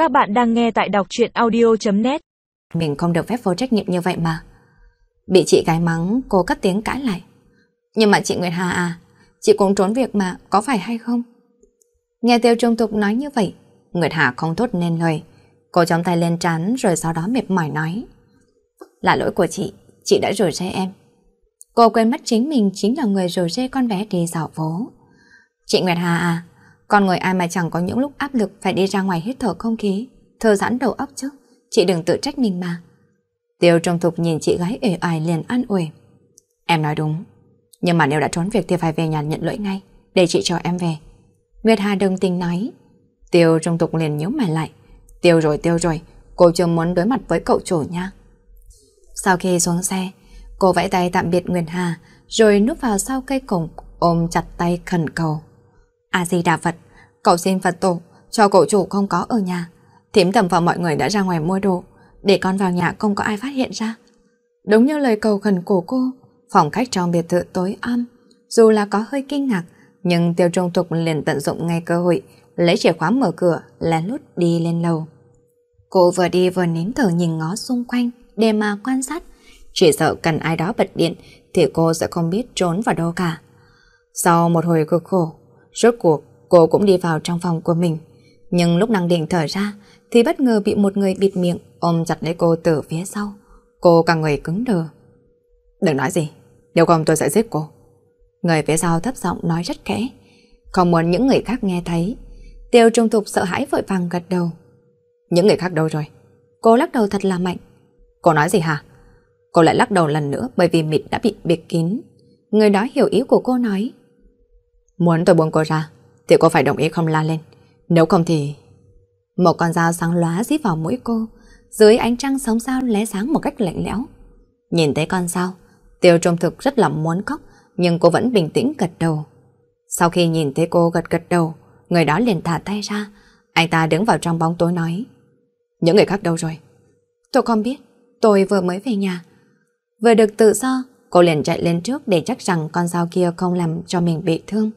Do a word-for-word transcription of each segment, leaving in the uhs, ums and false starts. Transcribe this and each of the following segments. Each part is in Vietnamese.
Các bạn đang nghe tại đọc truyện audio chấm net. Mình không được phép vô trách nhiệm như vậy mà. Bị chị gái mắng, cô cất tiếng cãi lại. Nhưng mà chị Nguyệt Hà à, chị cũng trốn việc mà, có phải hay không? Nghe Tiêu Trung Thục nói như vậy, Nguyệt Hà không thốt nên lời. Cô chống tay lên trán rồi sau đó mệt mỏi nói. Là lỗi của chị, chị đã rủ rê em. Cô quên mất chính mình chính là người rủ rê con bé đi dạo phố. Chị Nguyệt Hà à, con người ai mà chẳng có những lúc áp lực phải đi ra ngoài hít thở không khí, thư giãn đầu óc chứ, chị đừng tự trách mình mà. Tiêu Trung Thục nhìn chị gái uể oải liền an ủi. Em nói đúng, nhưng mà nếu đã trốn việc thì phải về nhà nhận lỗi ngay, để chị cho em về. Nguyệt Hà đồng tình nói. Tiêu Trung Thục liền nhíu mày lại. Tiêu rồi tiêu rồi, cô chưa muốn đối mặt với cậu chủ nha. Sau khi xuống xe, cô vẫy tay tạm biệt Nguyệt Hà, rồi núp vào sau cây cổng, ôm chặt tay khẩn cầu. A Di Đà Phật, cậu xin Phật tổ cho cậu chủ không có ở nhà. Thím Tầm và mọi người đã ra ngoài mua đồ, để con vào nhà không có ai phát hiện ra. Đúng như lời cầu khẩn của cô, phòng khách trong biệt thự tối om, dù là có hơi kinh ngạc, nhưng Tiêu Trung Thục liền tận dụng ngay cơ hội, lấy chìa khóa mở cửa, lén lút đi lên lầu. Cô vừa đi vừa nín thở nhìn ngó xung quanh để mà quan sát, chỉ sợ cần ai đó bật điện thì cô sẽ không biết trốn vào đâu cả. Sau một hồi cực khổ, rốt cuộc cô cũng đi vào trong phòng của mình, nhưng lúc đang định thở ra thì bất ngờ bị một người bịt miệng ôm chặt lấy cô từ phía sau. Cô cả người cứng đờ. Đừng nói gì, nếu không tôi sẽ giết cô. Người phía sau thấp giọng nói rất khẽ, không muốn những người khác nghe thấy. Tiêu Trung Thục sợ hãi vội vàng gật đầu. Những người khác đâu rồi? Cô lắc đầu thật là mạnh. Cô nói gì hả? Cô lại lắc đầu lần nữa bởi vì mịt đã bị bịt kín. Người đó hiểu ý của cô nói. Muốn tôi buông cô ra thì cô phải đồng ý không la lên, nếu không thì... Một con dao sáng lóa dí vào mũi cô, dưới ánh trăng sống sao lóe sáng một cách lạnh lẽo. Nhìn thấy con dao, Tiêu Trung Thực rất là muốn khóc, nhưng cô vẫn bình tĩnh gật đầu. Sau khi nhìn thấy cô gật gật đầu, người đó liền thả tay ra. Anh ta đứng vào trong bóng tối nói. Những người khác đâu rồi? Tôi không biết, tôi vừa mới về nhà. Vừa được tự do, cô liền chạy lên trước để chắc rằng con dao kia không làm cho mình bị thương.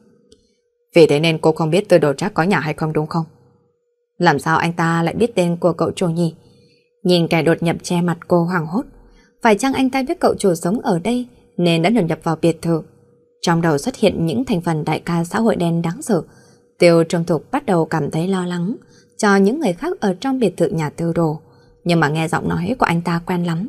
Vì thế nên cô không biết Tư Đồ Trác có nhà hay không đúng không? Làm sao anh ta lại biết tên của cậu chủ nhỉ? Nhìn kẻ đột nhập che mặt cô hoảng hốt. Phải chăng anh ta biết cậu chủ sống ở đây nên đã đột nhập vào biệt thự? Trong đầu xuất hiện những thành phần đại ca xã hội đen đáng sợ. Tiêu Trung Thục bắt đầu cảm thấy lo lắng cho những người khác ở trong biệt thự nhà Tư Đồ. Nhưng mà nghe giọng nói của anh ta quen lắm.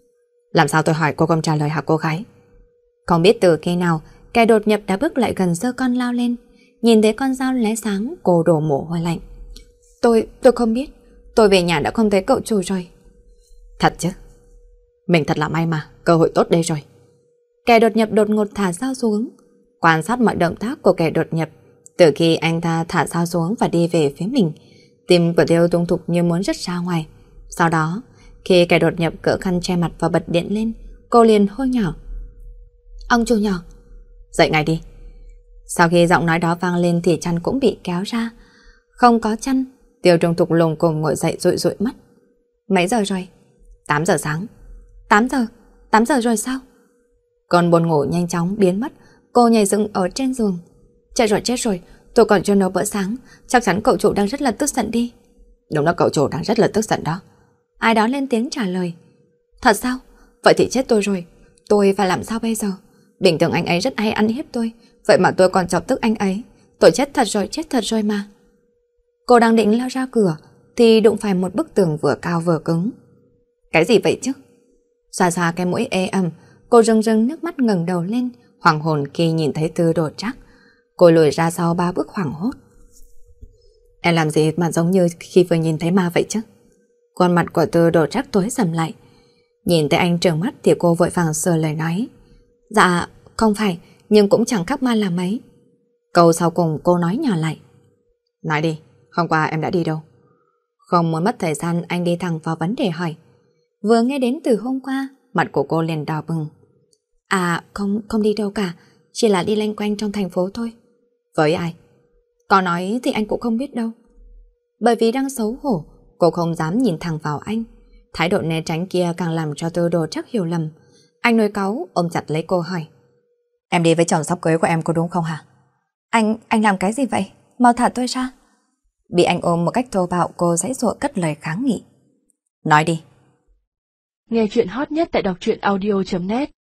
Làm sao tôi hỏi cô không trả lời hả cô gái? Không biết từ khi nào kẻ đột nhập đã bước lại gần giơ con lao lên. Nhìn thấy con dao lóe sáng, cô đổ mồ hôi lạnh. Tôi, tôi không biết. Tôi về nhà đã không thấy cậu chủ rồi. Thật chứ? Mình thật là may mà, cơ hội tốt đây rồi. Kẻ đột nhập đột ngột thả dao xuống. Quan sát mọi động tác của kẻ đột nhập. Từ khi anh ta thả dao xuống và đi về phía mình, tim của Tiêu Trung Thục như muốn rớt ra ngoài. Sau đó, khi kẻ đột nhập cỡ khăn che mặt và bật điện lên, cô liền hô nhỏ. Ông chủ nhỏ, dậy ngay đi. Sau khi giọng nói đó vang lên thì chăn cũng bị kéo ra. Không có chăn, Tiêu Trung Thục lùng cùng ngồi dậy dụi dụi mắt. Mấy giờ rồi? tám giờ sáng. tám giờ? tám giờ rồi sao? Còn buồn ngủ nhanh chóng biến mất, cô nhảy dựng ở trên giường. Chết rồi chết rồi, tôi còn chưa nấu bữa sáng, chắc chắn cậu chủ đang rất là tức giận đi. Đúng là cậu chủ đang rất là tức giận đó. Ai đó lên tiếng trả lời. Thật sao? Vậy thì chết tôi rồi. Tôi phải làm sao bây giờ? Bình thường anh ấy rất hay ăn hiếp tôi, vậy mà tôi còn chọc tức anh ấy. Tôi chết thật rồi, chết thật rồi mà. Cô đang định lao ra cửa thì đụng phải một bức tường vừa cao vừa cứng. Cái gì vậy chứ? Xoa xoa cái mũi ê ẩm, cô rưng rưng nước mắt ngẩng đầu lên, hoàng hồn khi nhìn thấy Tư Đồ Trác. Cô lùi ra sau ba bước hoảng hốt. Em làm gì mà giống như khi vừa nhìn thấy ma vậy chứ? Khuôn mặt của Tư Đồ Trác tối sầm lại. Nhìn thấy anh trợn mắt thì cô vội vàng sửa lời nói. Dạ, không phải, nhưng cũng chẳng khác ma là mấy. Câu sau cùng cô nói nhỏ lại. Nói đi, hôm qua em đã đi đâu? Không muốn mất thời gian, anh đi thẳng vào vấn đề hỏi. Vừa nghe đến từ hôm qua, mặt của cô liền đỏ bừng. À, không, không đi đâu cả, chỉ là đi loanh quanh trong thành phố thôi. Với ai? Có nói thì anh cũng không biết đâu. Bởi vì đang xấu hổ, cô không dám nhìn thẳng vào anh. Thái độ né tránh kia càng làm cho Tư Đồ Trác hiểu lầm. Anh nổi cáu, ôm chặt lấy cô hỏi. Em đi với chồng sắp cưới của em có đúng không hả? Anh, anh làm cái gì vậy? Mau thả tôi ra. Bị anh ôm một cách thô bạo, cô giãy giụa cất lời kháng nghị. Nói đi. Nghe chuyện hot nhất tại đọc truyện audio chấm net